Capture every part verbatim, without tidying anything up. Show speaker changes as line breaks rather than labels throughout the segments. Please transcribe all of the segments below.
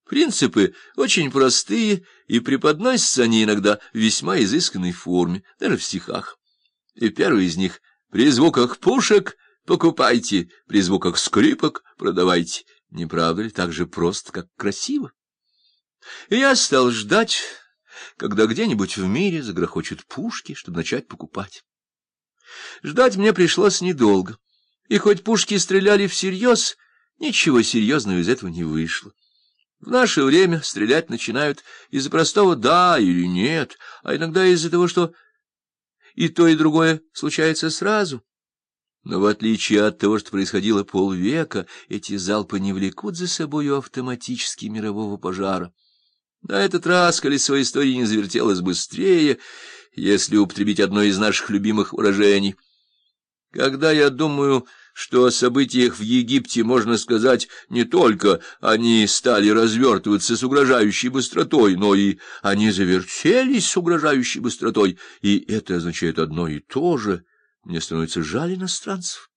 Принципы очень простые, и преподносятся они иногда в весьма изысканной форме, даже в стихах. И первый из них: «При звуках пушек покупайте, при звуках скрипок продавайте». Не правда ли, так же просто, как красиво? И я стал ждать, когда где-нибудь в мире загрохочут пушки, чтобы начать покупать. Ждать мне пришлось недолго, и хоть пушки стреляли всерьез, ничего серьезного из этого не вышло. В наше время стрелять начинают из-за простого «да» или «нет», а иногда из-за того, что и то, и другое случается сразу. Но в отличие от того, что происходило полвека, эти залпы не влекут за собою автоматически мирового пожара. На этот раз колесо истории не завертелось быстрее, если употребить одно из наших любимых выражений. Когда я думаю, что о событиях в Египте можно сказать не только они стали развертываться с угрожающей быстротой, но и они завертелись с угрожающей быстротой, и это означает одно и то же, мне становится жаль иностранцев.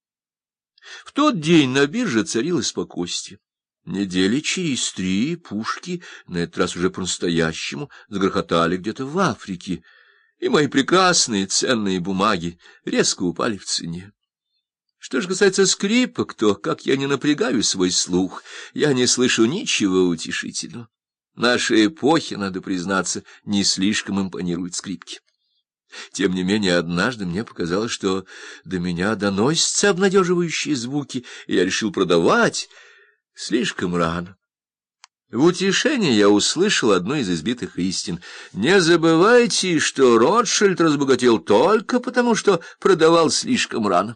В тот день на бирже царило спокойствие. Недели через три пушки, на этот раз уже по-настоящему, загрохотали где-то в Африке, и мои прекрасные ценные бумаги резко упали в цене. Что же касается скрипок, то, как я не напрягаю свой слух, я не слышу ничего утешительного. Нашей эпохе, надо признаться, не слишком импонируют скрипки. Тем не менее, однажды мне показалось, что до меня доносятся обнадеживающие звуки, и я решил продавать слишком рано. В утешение я услышал одну из избитых истин: не забывайте, что Ротшильд разбогател только потому, что продавал слишком рано.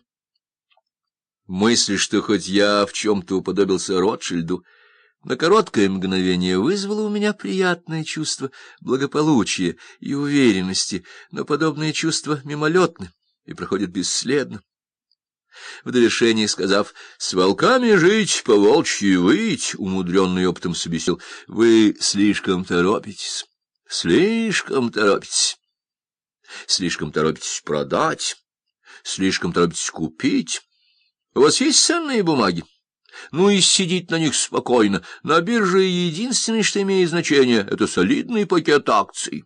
Мысль, что хоть я в чем-то уподобился Ротшильду, на короткое мгновение вызвало у меня приятное чувство благополучия и уверенности, но подобные чувства мимолетны и проходят бесследно. В довершении сказав «с волками жить, по волчьи выть», умудренный опытом собесил: «Вы слишком торопитесь, слишком торопитесь, слишком торопитесь продать, слишком торопитесь купить. У вас есть ценные бумаги? Ну и сидеть на них спокойно. На бирже единственное, что имеет значение, — это солидный пакет акций».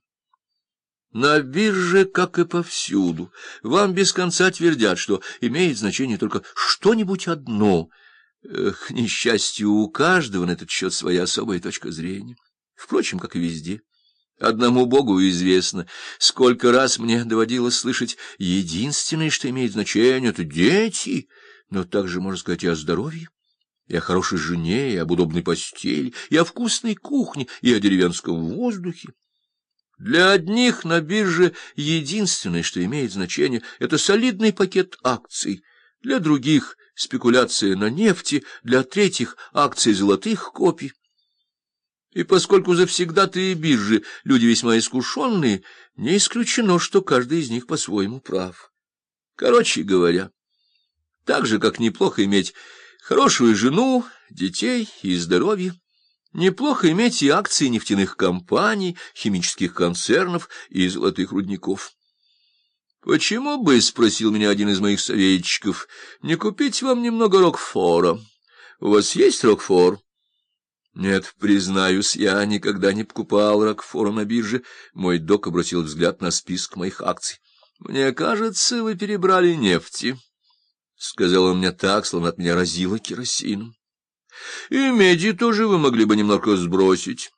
На бирже, как и повсюду, вам без конца твердят, что имеет значение только что-нибудь одно. К несчастью, у каждого на этот счет своя особая точка зрения. Впрочем, как и везде. Одному Богу известно, сколько раз мне доводилось слышать: единственное, что имеет значение, — это дети. Но также можно сказать и о здоровье, и о хорошей жене, и об удобной постели, и о вкусной кухне, и о деревенском воздухе. Для одних на бирже единственное, что имеет значение, — это солидный пакет акций, для других — спекуляция на нефти, для третьих — акции золотых копий. И поскольку завсегдатые биржи люди весьма искушенные, не исключено, что каждый из них по-своему прав. Короче говоря, так же, как неплохо иметь хорошую жену, детей и здоровье, неплохо иметь и акции нефтяных компаний, химических концернов и золотых рудников. «Почему бы, — спросил меня один из моих советчиков, — не купить вам немного Рокфора? У вас есть Рокфор?» «Нет, признаюсь, я никогда не покупал Рокфора на бирже». Мой док обратил взгляд на список моих акций. «Мне кажется, вы перебрали нефти», — сказал он мне так, словно от меня разило керосином. «И меди тоже вы могли бы немного сбросить.